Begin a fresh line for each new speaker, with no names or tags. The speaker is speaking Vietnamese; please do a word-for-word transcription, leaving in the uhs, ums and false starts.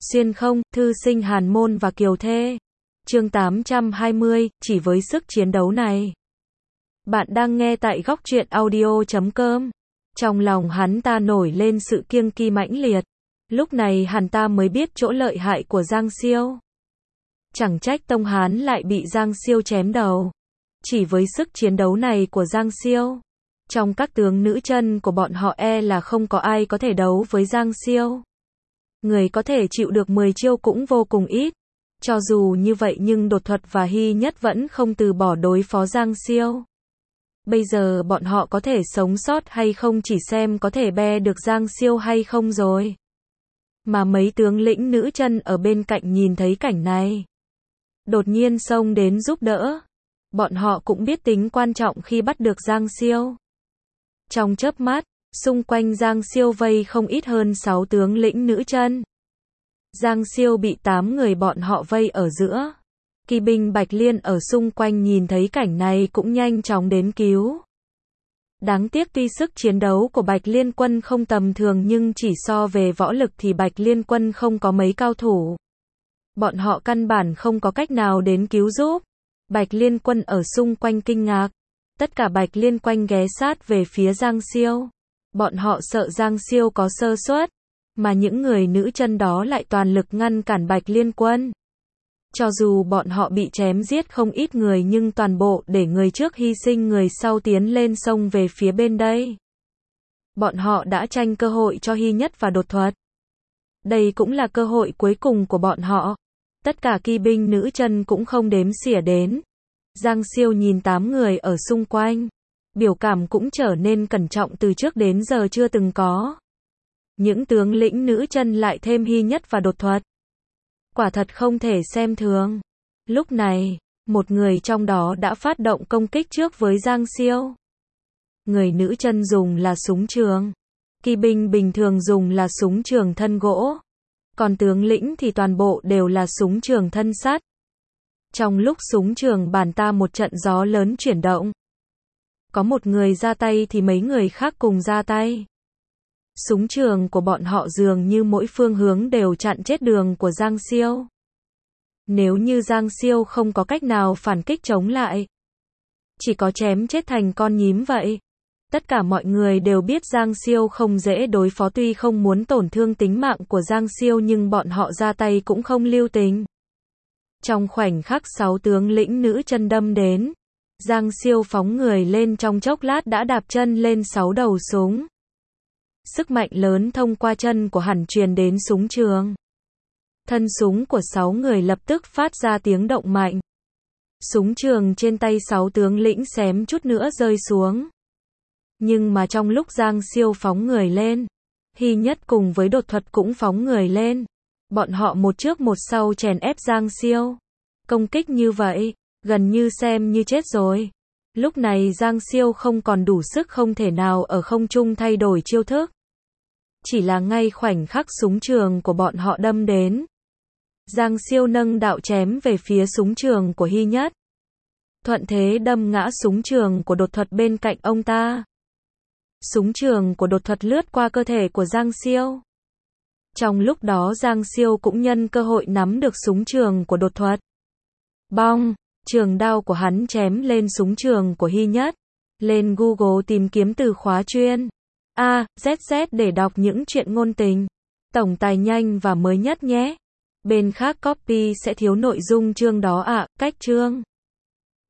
Xuyên không, thư sinh hàn môn và kiều thê. Chương tám trăm hai mươi, chỉ với sức chiến đấu này. Bạn đang nghe tại góc truyện audio chấm com. Trong lòng hắn ta nổi lên sự kiêng kỵ mãnh liệt. Lúc này hắn ta mới biết chỗ lợi hại của Giang Siêu. Chẳng trách Tông Hán lại bị Giang Siêu chém đầu. Chỉ với sức chiến đấu này của Giang Siêu, trong các tướng nữ chân của bọn họ e là không có ai có thể đấu với Giang Siêu. Người có thể chịu được mười chiêu cũng vô cùng ít. Cho dù như vậy nhưng Đột Thuật và Hy Nhất vẫn không từ bỏ đối phó Giang Siêu. Bây giờ bọn họ có thể sống sót hay không chỉ xem có thể be được Giang Siêu hay không rồi. Mà mấy tướng lĩnh nữ chân ở bên cạnh nhìn thấy cảnh này, đột nhiên xông đến giúp đỡ. Bọn họ cũng biết tính quan trọng khi bắt được Giang Siêu. Trong chớp mắt, xung quanh Giang Siêu vây không ít hơn sáu tướng lĩnh nữ chân. Giang Siêu bị tám người bọn họ vây ở giữa. Kỵ binh Bạch Liên ở xung quanh nhìn thấy cảnh này cũng nhanh chóng đến cứu. Đáng tiếc tuy sức chiến đấu của Bạch Liên quân không tầm thường nhưng chỉ so về võ lực thì Bạch Liên quân không có mấy cao thủ. Bọn họ căn bản không có cách nào đến cứu giúp. Bạch Liên quân ở xung quanh kinh ngạc. Tất cả Bạch Liên quanh ghé sát về phía Giang Siêu. Bọn họ sợ Giang Siêu có sơ suất, mà những người nữ chân đó lại toàn lực ngăn cản Bạch Liên quân. Cho dù bọn họ bị chém giết không ít người nhưng toàn bộ để người trước hy sinh người sau tiến lên sông về phía bên đây. Bọn họ đã tranh cơ hội cho Hy Nhất và Đột Thuật. Đây cũng là cơ hội cuối cùng của bọn họ. Tất cả kỵ binh nữ chân cũng không đếm xỉa đến. Giang Siêu nhìn tám người ở xung quanh. Biểu cảm cũng trở nên cẩn trọng từ trước đến giờ chưa từng có. Những tướng lĩnh nữ chân lại thêm Hy Nhất và Đột Thuật. Quả thật không thể xem thường. Lúc này, một người trong đó đã phát động công kích trước với Giang Siêu. Người nữ chân dùng là súng trường. Kỵ binh bình thường dùng là súng trường thân gỗ. Còn tướng lĩnh thì toàn bộ đều là súng trường thân sắt. Trong lúc súng trường bàn ta một trận gió lớn chuyển động. Có một người ra tay thì mấy người khác cùng ra tay. Súng trường của bọn họ dường như mỗi phương hướng đều chặn chết đường của Giang Siêu. Nếu như Giang Siêu không có cách nào phản kích chống lại, chỉ có chém chết thành con nhím vậy. Tất cả mọi người đều biết Giang Siêu không dễ đối phó, tuy không muốn tổn thương tính mạng của Giang Siêu nhưng bọn họ ra tay cũng không lưu tình. Trong khoảnh khắc sáu tướng lĩnh nữ chân đâm đến, Giang Siêu phóng người lên trong chốc lát đã đạp chân lên sáu đầu súng. Sức mạnh lớn thông qua chân của hắn truyền đến súng trường. Thân súng của sáu người lập tức phát ra tiếng động mạnh. Súng trường trên tay sáu tướng lĩnh xém chút nữa rơi xuống. Nhưng mà trong lúc Giang Siêu phóng người lên, Hy Nhất cùng với Đột Thuật cũng phóng người lên. Bọn họ một trước một sau chèn ép Giang Siêu. Công kích như vậy, gần như xem như chết rồi. Lúc này Giang Siêu không còn đủ sức, không thể nào ở không trung thay đổi chiêu thức. Chỉ là ngay khoảnh khắc súng trường của bọn họ đâm đến, Giang Siêu nâng đạo chém về phía súng trường của Hy Nhất. Thuận thế đâm ngã súng trường của Đột Thuật bên cạnh ông ta. Súng trường của Đột Thuật lướt qua cơ thể của Giang Siêu. Trong lúc đó Giang Siêu cũng nhân cơ hội nắm được súng trường của Đột Thuật. Bong, trường đao của hắn chém lên súng trường của Hy Nhất. Lên Google tìm kiếm từ khóa chuyên A, Z Z để đọc những chuyện ngôn tình, tổng tài nhanh và mới nhất nhé. Bên khác copy sẽ thiếu nội dung chương đó ạ, à, cách chương.